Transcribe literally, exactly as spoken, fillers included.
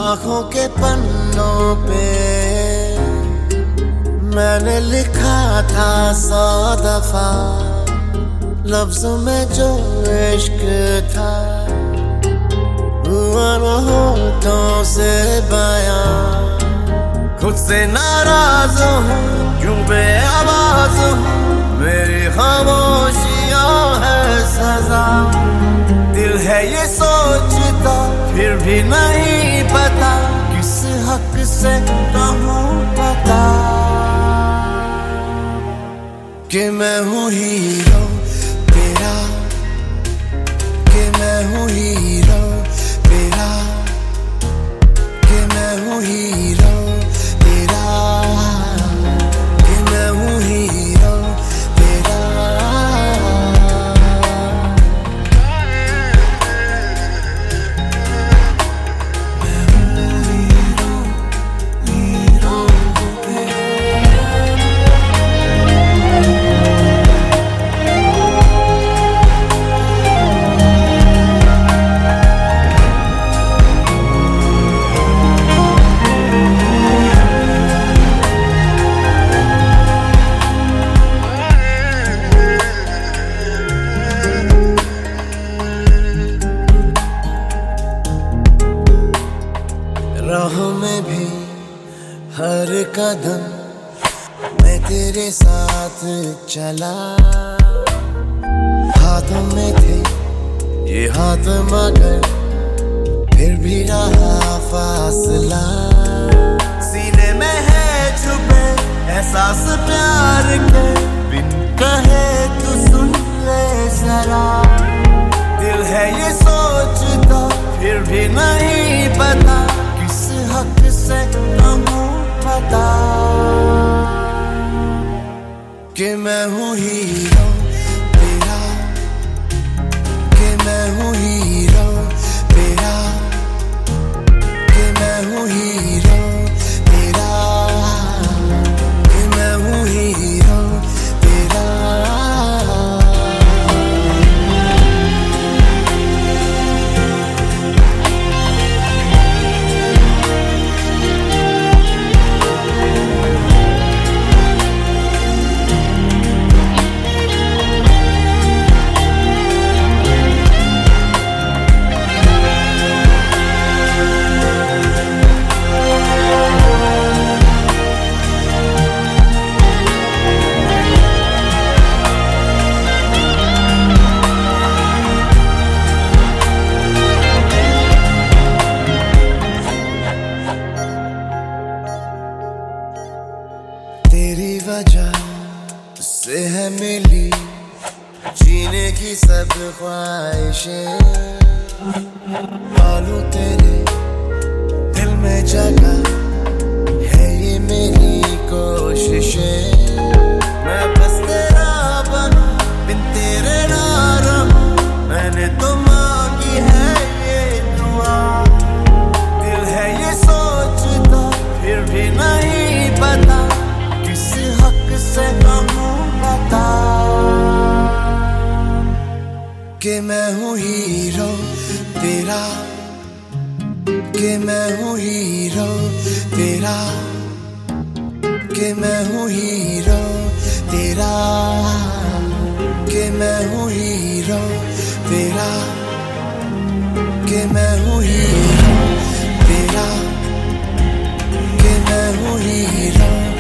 आँखों के पन्नों पे मैंने लिखा था सौ दफा, लफ्जों में जो इश्क था हुआ न होठों से बयां। खुद से नाराज हूँ क्यों बेआवाज हूँ, मेरी खामोशियाँ है सजा। दिल है ये सोचता फिर भी नहीं पता, किस हक से कहूँ पता कि मैं हूँ हीरो तेरा, कि मैं हूँ हीरो तेरा, कि मैं हूँ हीरो तेरा, कि मैं हूँ हीरो तेरा। मैं हूँ हीरो, हीरो राहों में भी हर कदम मैं तेरे साथ चला। हाथों में थे ये हाथ मगर फिर भी रहा फासला। सीने में है छुपे एहसास प्यार के, बिन कहे तू सुन ले जरा। दिल है ये सोचता फिर भी नहीं पता, किस हक से कहूँ पता कि मैं हूँ हीरो तेरा, कि मैं हूँ हीरो तेरा, कि मैं हूँ हीरो तेरा, कि मैं हूँ हीरो तेरा। तेरी वजह से है मिली जीने की सब ख्वाहिशें। पालू तेरे दिल में जगह है ये मेरी कोशिशें। मैं बस तेरा बनूं बिन तेरे ना रहूं, मैंने तो मांगी है ये दुआ। दिल है ये सोचता फिर भी नहीं पता, किस हक से कहूँ बता कि मैं हूँ हीरो तेरा, कि मैं हूँ हीरो तेरा, कि मैं हूँ हीरो तेरा, कि मैं हूँ हीरो तेरा, कि मैं हूँ हीरो तेरा, कि मैं हूँ हीरो।